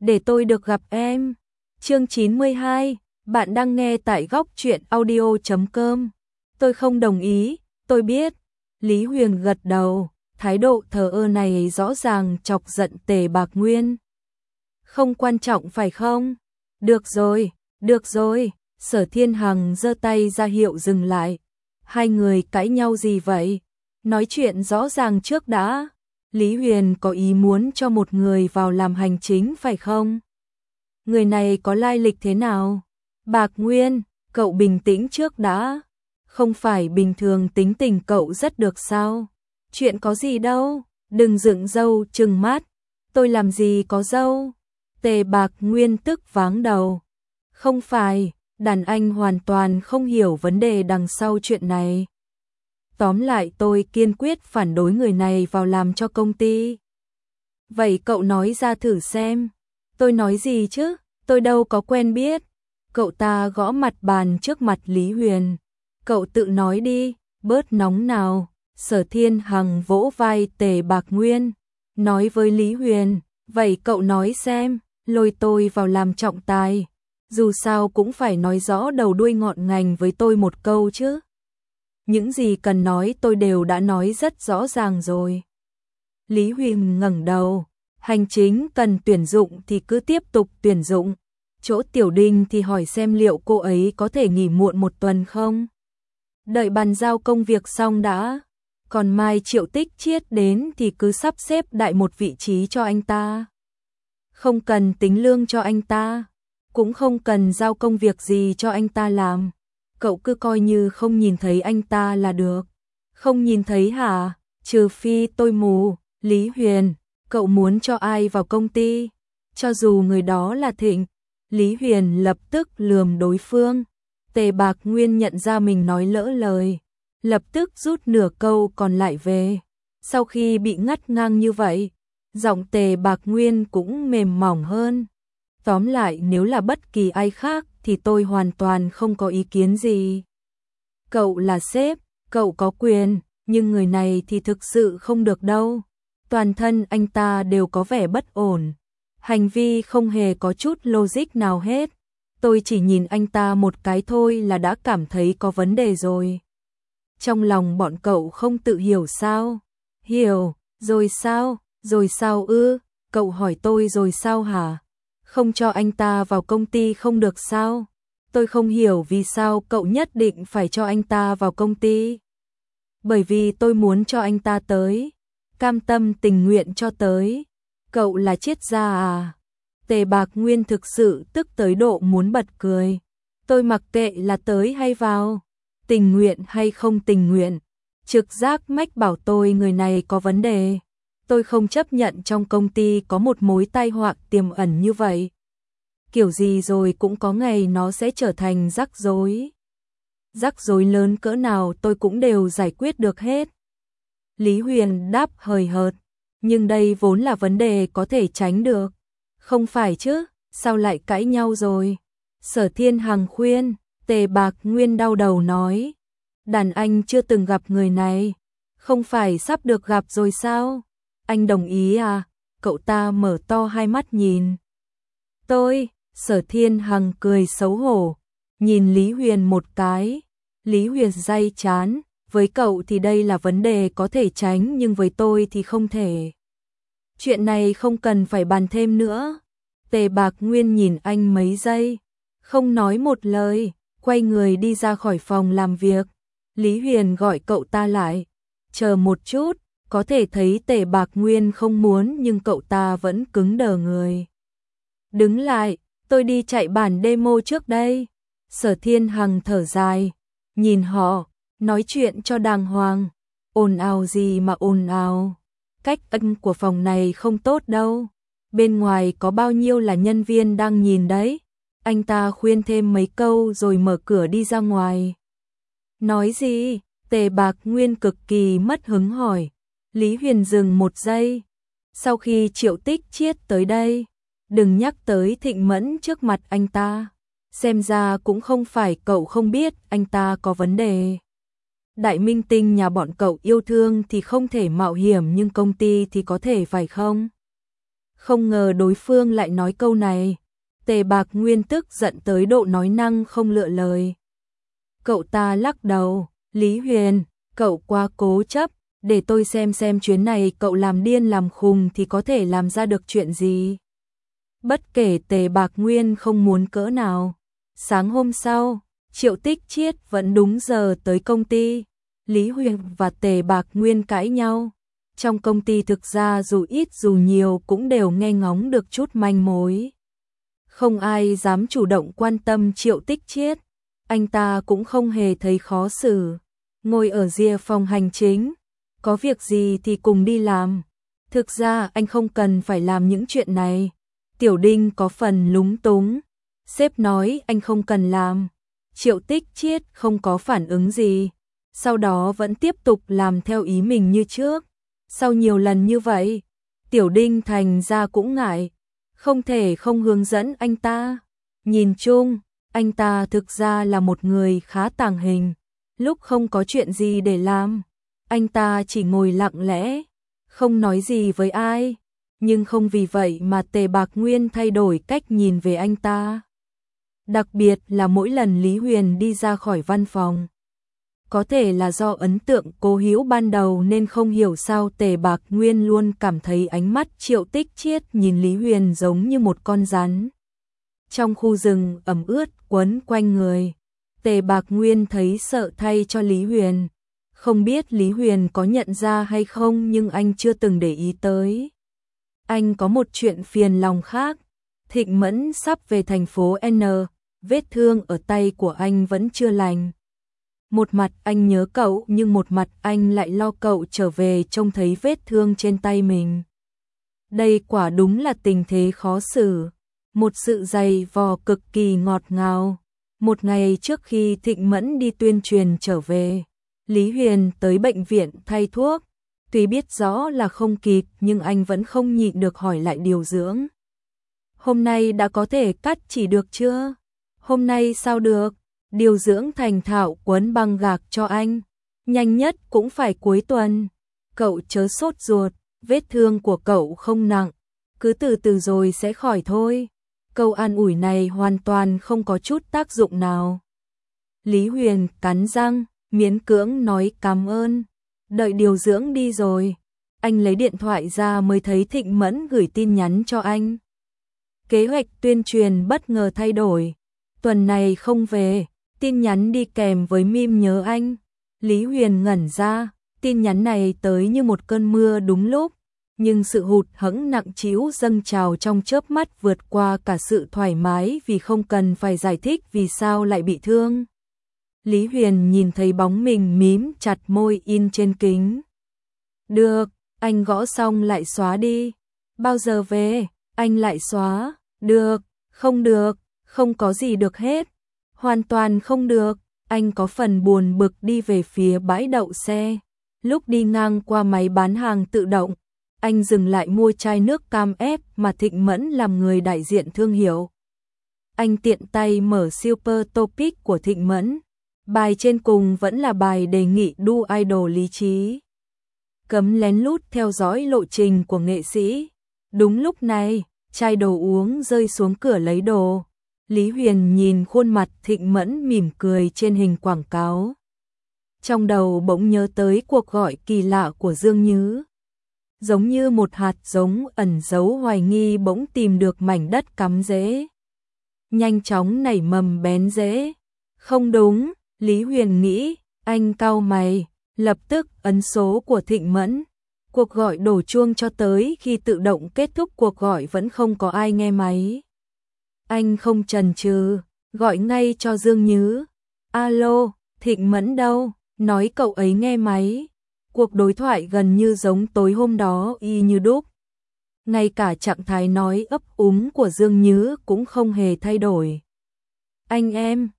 để tôi được gặp em. Chương 92, bạn đang nghe tại góc truyện audio.com. Tôi không đồng ý, tôi biết. Lý Huyền gật đầu, thái độ thờ ơ này rõ ràng chọc giận Tề Bạc Nguyên. Không quan trọng phải không? Được rồi. Sở Thiên Hằng giơ tay ra hiệu dừng lại. Hai người cãi nhau gì vậy? Nói chuyện rõ ràng trước đã. Lý Huyền có ý muốn cho một người vào làm hành chính phải không? Người này có lai lịch thế nào? Bạc Nguyên, cậu bình tĩnh trước đã. Không phải bình thường tính tình cậu rất được sao? Chuyện có gì đâu, đừng dựng râu trừng mắt. Tôi làm gì có râu? Tề Bạc Nguyên tức váng đầu. Không phải, đàn anh hoàn toàn không hiểu vấn đề đằng sau chuyện này. Tóm lại tôi kiên quyết phản đối người này vào làm cho công ty. Vậy cậu nói ra thử xem. Tôi nói gì chứ, tôi đâu có quen biết. Cậu ta gõ mặt bàn trước mặt Lý Huyền. Cậu tự nói đi, bớt nóng nào. Sở Thiên Hằng vỗ vai Tề Bạc Nguyên, nói với Lý Huyền, vậy cậu nói xem, lôi tôi vào làm trọng tài. Dù sao cũng phải nói rõ đầu đuôi ngọn ngành với tôi một câu chứ. Những gì cần nói tôi đều đã nói rất rõ ràng rồi. Lý Huyền ngẩng đầu, hành chính cần tuyển dụng thì cứ tiếp tục tuyển dụng. Chỗ Tiểu Đinh thì hỏi xem liệu cô ấy có thể nghỉ muộn một tuần không? Đợi bàn giao công việc xong đã. Còn mai Triệu Tích Chiết đến thì cứ sắp xếp đại một vị trí cho anh ta. Không cần tính lương cho anh ta, cũng không cần giao công việc gì cho anh ta làm. Cậu cứ coi như không nhìn thấy anh ta là được. Không nhìn thấy hả? Trừ phi tôi mù. Lý Huyền, cậu muốn cho ai vào công ty? Cho dù người đó là Thịnh. Lý Huyền lập tức lườm đối phương. Tề Bạc Nguyên nhận ra mình nói lỡ lời, lập tức rút nửa câu còn lại về. Sau khi bị ngắt ngang như vậy, giọng Tề Bạc Nguyên cũng mềm mỏng hơn. Tóm lại nếu là bất kỳ ai khác thì tôi hoàn toàn không có ý kiến gì. Cậu là sếp, cậu có quyền, nhưng người này thì thực sự không được đâu. Toàn thân anh ta đều có vẻ bất ổn. Hành vi không hề có chút logic nào hết. Tôi chỉ nhìn anh ta một cái thôi là đã cảm thấy có vấn đề rồi. Trong lòng bọn cậu không tự hiểu sao? Hiểu, rồi sao ư? Cậu hỏi tôi rồi sao hả? Không cho anh ta vào công ty không được sao? Tôi không hiểu vì sao cậu nhất định phải cho anh ta vào công ty. Bởi vì tôi muốn cho anh ta tới. Cam tâm tình nguyện cho tới. Cậu là triết gia à? Tề Bạc Nguyên thực sự tức tới độ muốn bật cười. Tôi mặc kệ là tới hay vào, tình nguyện hay không tình nguyện. Trực giác mách bảo tôi người này có vấn đề. Tôi không chấp nhận trong công ty có một mối tai họa tiềm ẩn như vậy. Kiểu gì rồi cũng có ngày nó sẽ trở thành rắc rối. Rắc rối lớn cỡ nào tôi cũng đều giải quyết được hết. Lý Huyền đáp hời hợt, nhưng đây vốn là vấn đề có thể tránh được. Không phải chứ, sao lại cãi nhau rồi? Sở Thiên Hằng khuyên. Tề Bạc Nguyên đau đầu nói. Đàn anh chưa từng gặp người này. Không phải sắp được gặp rồi sao? Anh đồng ý à? Cậu ta mở to hai mắt nhìn. Tôi, Sở Thiên Hằng cười xấu hổ. Nhìn Lý Huyền một cái. Lý Huyền day chán. Với cậu thì đây là vấn đề có thể tránh nhưng với tôi thì không thể. Chuyện này không cần phải bàn thêm nữa. Tề Bạc Nguyên nhìn anh mấy giây, không nói một lời, quay người đi ra khỏi phòng làm việc. Lý Huyền gọi cậu ta lại. Chờ một chút, có thể thấy Tề Bạc Nguyên không muốn nhưng cậu ta vẫn cứng đờ người. Đứng lại, tôi đi chạy bản demo trước đây. Sở Thiên Hằng thở dài, nhìn họ, nói chuyện cho đàng hoàng. Ồn ào gì mà ồn ào. Cách âm của phòng này không tốt đâu. Bên ngoài có bao nhiêu là nhân viên đang nhìn đấy. Anh ta khuyên thêm mấy câu rồi mở cửa đi ra ngoài. Nói gì? Tề Bạc Nguyên cực kỳ mất hứng hỏi. Lý Huyền dừng một giây. Sau khi Triệu Tích Chiết tới đây, đừng nhắc tới Thịnh Mẫn trước mặt anh ta. Xem ra cũng không phải cậu không biết anh ta có vấn đề. Đại minh tinh nhà bọn cậu yêu thương thì không thể mạo hiểm nhưng công ty thì có thể phải không? Không ngờ đối phương lại nói câu này. Tề Bạc Nguyên tức giận tới độ nói năng không lựa lời. Cậu ta lắc đầu, Lý Huyền, cậu quá cố chấp, để tôi xem chuyến này cậu làm điên làm khùng thì có thể làm ra được chuyện gì. Bất kể Tề Bạc Nguyên không muốn cỡ nào. Sáng hôm sau, Triệu Tích Chiết vẫn đúng giờ tới công ty. Lý Huyền và Tề Bạc Nguyên cãi nhau. Trong công ty thực ra dù ít dù nhiều cũng đều nghe ngóng được chút manh mối. Không ai dám chủ động quan tâm Triệu Tích Chiết. Anh ta cũng không hề thấy khó xử. Ngồi ở rìa phòng hành chính. Có việc gì thì cùng đi làm. Thực ra anh không cần phải làm những chuyện này. Tiểu Đinh có phần lúng túng. Sếp nói anh không cần làm. Triệu Tích Chiết không có phản ứng gì. Sau đó vẫn tiếp tục làm theo ý mình như trước. Sau nhiều lần như vậy, Tiểu Đinh thành ra cũng ngại. Không thể không hướng dẫn anh ta. Nhìn chung, anh ta thực ra là một người khá tàng hình. Lúc không có chuyện gì để làm, anh ta chỉ ngồi lặng lẽ, không nói gì với ai. Nhưng không vì vậy mà Tề Bạc Nguyên thay đổi cách nhìn về anh ta. Đặc biệt là mỗi lần Lý Huyền đi ra khỏi văn phòng. Có thể là do ấn tượng cố hữu ban đầu nên không hiểu sao Tề Bạc Nguyên luôn cảm thấy ánh mắt Triệu Tích Chiết nhìn Lý Huyền giống như một con rắn. Trong khu rừng ẩm ướt quấn quanh người, Tề Bạc Nguyên thấy sợ thay cho Lý Huyền. Không biết Lý Huyền có nhận ra hay không nhưng anh chưa từng để ý tới. Anh có một chuyện phiền lòng khác. Thịnh Mẫn sắp về thành phố N, vết thương ở tay của anh vẫn chưa lành. Một mặt anh nhớ cậu nhưng một mặt anh lại lo cậu trở về trông thấy vết thương trên tay mình. Đây quả đúng là tình thế khó xử. Một sự dày vò cực kỳ ngọt ngào. Một ngày trước khi Thịnh Mẫn đi tuyên truyền trở về, Lý Huyền tới bệnh viện thay thuốc. Tuy biết rõ là không kịp nhưng anh vẫn không nhịn được hỏi lại điều dưỡng. Hôm nay đã có thể cắt chỉ được chưa? Hôm nay sao được? Điều dưỡng thành thạo quấn băng gạc cho anh. Nhanh nhất cũng phải cuối tuần. Cậu chớ sốt ruột, vết thương của cậu không nặng. Cứ từ từ rồi sẽ khỏi thôi. Câu an ủi này hoàn toàn không có chút tác dụng nào. Lý Huyền cắn răng, miễn cưỡng nói cảm ơn. Đợi điều dưỡng đi rồi, anh lấy điện thoại ra mới thấy Thịnh Mẫn gửi tin nhắn cho anh. Kế hoạch tuyên truyền bất ngờ thay đổi. Tuần này không về, tin nhắn đi kèm với meme nhớ anh. Lý Huyền ngẩn ra, tin nhắn này tới như một cơn mưa đúng lúc. Nhưng sự hụt hẫng nặng trĩu dâng trào trong chớp mắt vượt qua cả sự thoải mái vì không cần phải giải thích vì sao lại bị thương. Lý Huyền nhìn thấy bóng mình mím chặt môi in trên kính. Được, anh gõ xong lại xóa đi. Bao giờ về, anh lại xóa. Được, không có gì được hết. Hoàn toàn không được, anh có phần buồn bực đi về phía bãi đậu xe. Lúc đi ngang qua máy bán hàng tự động, anh dừng lại mua chai nước cam ép mà Thịnh Mẫn làm người đại diện thương hiệu. Anh tiện tay mở Super Topic của Thịnh Mẫn. Bài trên cùng vẫn là bài đề nghị đu idol lý trí. Cấm lén lút theo dõi lộ trình của nghệ sĩ. Đúng lúc này, chai đồ uống rơi xuống cửa lấy đồ. Lý Huyền nhìn khuôn mặt Thịnh Mẫn mỉm cười trên hình quảng cáo. Trong đầu bỗng nhớ tới cuộc gọi kỳ lạ của Dương Nhứ. Giống như một hạt giống ẩn giấu hoài nghi bỗng tìm được mảnh đất cắm rễ. Nhanh chóng nảy mầm bén rễ. Không đúng, Lý Huyền nghĩ, anh cau mày, lập tức ấn số của Thịnh Mẫn. Cuộc gọi đổ chuông cho tới khi tự động kết thúc cuộc gọi vẫn không có ai nghe máy. Anh không chần chừ, gọi ngay cho Dương Nhứ. Alo, Thịnh Mẫn đâu? Nói cậu ấy nghe máy. Cuộc đối thoại gần như giống tối hôm đó y như đúc. Ngay cả trạng thái nói ấp úng của Dương Nhứ cũng không hề thay đổi. Anh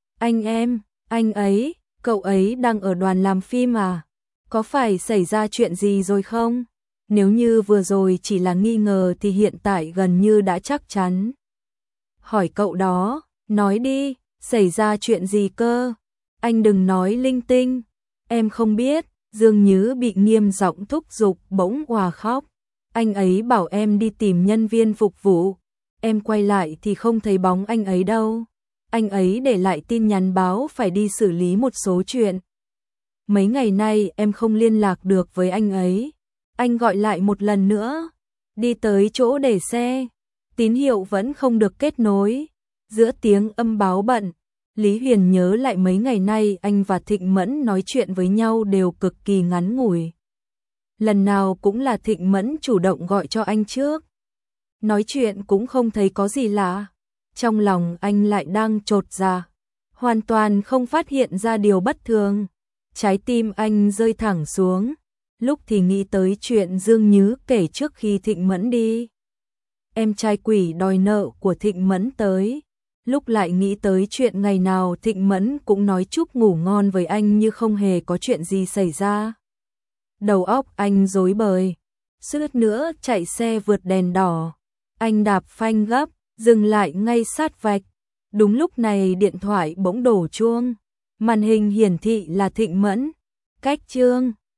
ấy, cậu ấy đang ở đoàn làm phim à? Có phải xảy ra chuyện gì rồi không? Nếu như vừa rồi chỉ là nghi ngờ thì hiện tại gần như đã chắc chắn. Hỏi cậu đó, nói đi, xảy ra chuyện gì cơ? Anh đừng nói linh tinh. Em không biết. Dương Nhứ bị nghiêm giọng thúc giục bỗng òa khóc. Anh ấy bảo em đi tìm nhân viên phục vụ. Em quay lại thì không thấy bóng anh ấy đâu. Anh ấy để lại tin nhắn báo phải đi xử lý một số chuyện. Mấy ngày nay em không liên lạc được với anh ấy. Anh gọi lại một lần nữa. Đi tới chỗ để xe. Tín hiệu vẫn không được kết nối. Giữa tiếng âm báo bận, Lý Huyền nhớ lại mấy ngày nay anh và Thịnh Mẫn nói chuyện với nhau đều cực kỳ ngắn ngủi. Lần nào cũng là Thịnh Mẫn chủ động gọi cho anh trước. Nói chuyện cũng không thấy có gì lạ. Trong lòng anh lại đang chột dạ, hoàn toàn không phát hiện ra điều bất thường. Trái tim anh rơi thẳng xuống, lúc thì nghĩ tới chuyện Dương Nhứ kể trước khi Thịnh Mẫn đi. Em trai quỷ đòi nợ của Thịnh Mẫn tới. Lúc lại nghĩ tới chuyện ngày nào Thịnh Mẫn cũng nói chúc ngủ ngon với anh như không hề có chuyện gì xảy ra. Đầu óc anh rối bời, suýt nữa chạy xe vượt đèn đỏ. Anh đạp phanh gấp, dừng lại ngay sát vạch. Đúng lúc này điện thoại bỗng đổ chuông. Màn hình hiển thị là Thịnh Mẫn. Cách chương